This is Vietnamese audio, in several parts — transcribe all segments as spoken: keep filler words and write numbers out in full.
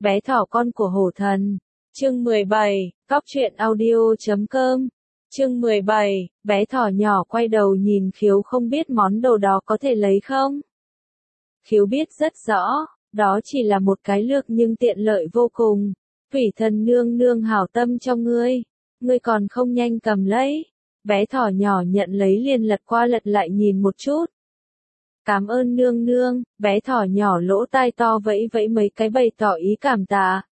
Bé thỏ con của hổ thần. Chương mười bảy, Cóc truyện audio chấm com. Chương mười bảy, bé thỏ nhỏ quay đầu nhìn Khiếu không biết món đồ đó có thể lấy không? Khiếu biết rất rõ, đó chỉ là một cái lược nhưng tiện lợi vô cùng. Thủy thần nương nương hảo tâm cho ngươi, ngươi còn không nhanh cầm lấy. Bé thỏ nhỏ nhận lấy liền lật qua lật lại nhìn một chút. Cảm ơn nương nương, bé thỏ nhỏ lỗ tai to vẫy vẫy mấy cái bày tỏ ý cảm tạ.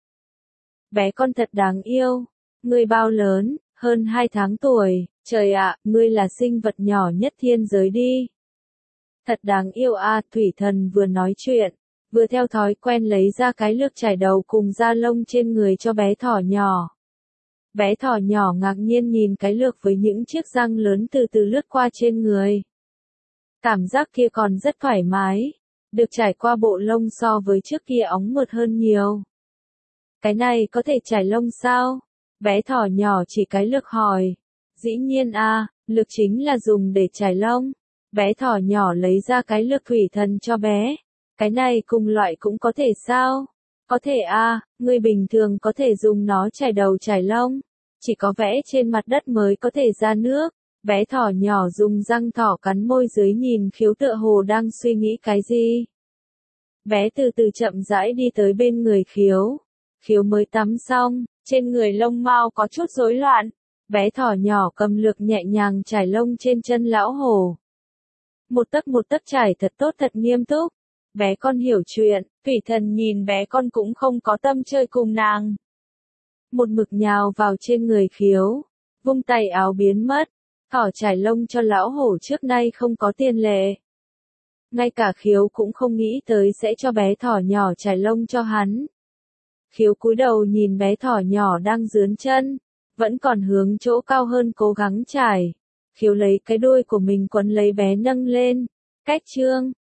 Bé con thật đáng yêu, ngươi bao lớn, hơn hai tháng tuổi, trời ạ, ngươi là sinh vật nhỏ nhất thiên giới đi. Thật đáng yêu à, thủy thần vừa nói chuyện, vừa theo thói quen lấy ra cái lược chải đầu cùng da lông trên người cho bé thỏ nhỏ. Bé thỏ nhỏ ngạc nhiên nhìn cái lược với những chiếc răng lớn từ từ lướt qua trên người. Cảm giác kia còn rất thoải mái, được trải qua bộ lông so với trước kia óng mượt hơn nhiều. Cái này có thể trải lông sao? Bé thỏ nhỏ chỉ cái lược hỏi. Dĩ nhiên à, lược chính là dùng để trải lông. Bé thỏ nhỏ lấy ra cái lược thủy thần cho bé. Cái này cùng loại cũng có thể sao? Có thể à, người bình thường có thể dùng nó trải đầu trải lông. Chỉ có vẽ trên mặt đất mới có thể ra nước. Bé thỏ nhỏ dùng răng thỏ cắn môi dưới nhìn Khiếu tựa hồ đang suy nghĩ cái gì. Bé từ từ chậm rãi đi tới bên người Khiếu. Khiếu mới tắm xong, trên người lông mao có chút rối loạn. Bé thỏ nhỏ cầm lược nhẹ nhàng trải lông trên chân lão hổ. Một tấc một tấc trải thật tốt thật nghiêm túc. Bé con hiểu chuyện, thủy thần nhìn bé con cũng không có tâm chơi cùng nàng. Một mực nhào vào trên người Khiếu, vung tay áo biến mất. Thỏ trải lông cho lão hổ trước nay không có tiền lệ. Ngay cả Khiếu cũng không nghĩ tới sẽ cho bé thỏ nhỏ trải lông cho hắn. Khiếu cúi đầu nhìn bé thỏ nhỏ đang dướn chân, vẫn còn hướng chỗ cao hơn cố gắng trải. Khiếu lấy cái đuôi của mình quấn lấy bé nâng lên. Cách chương,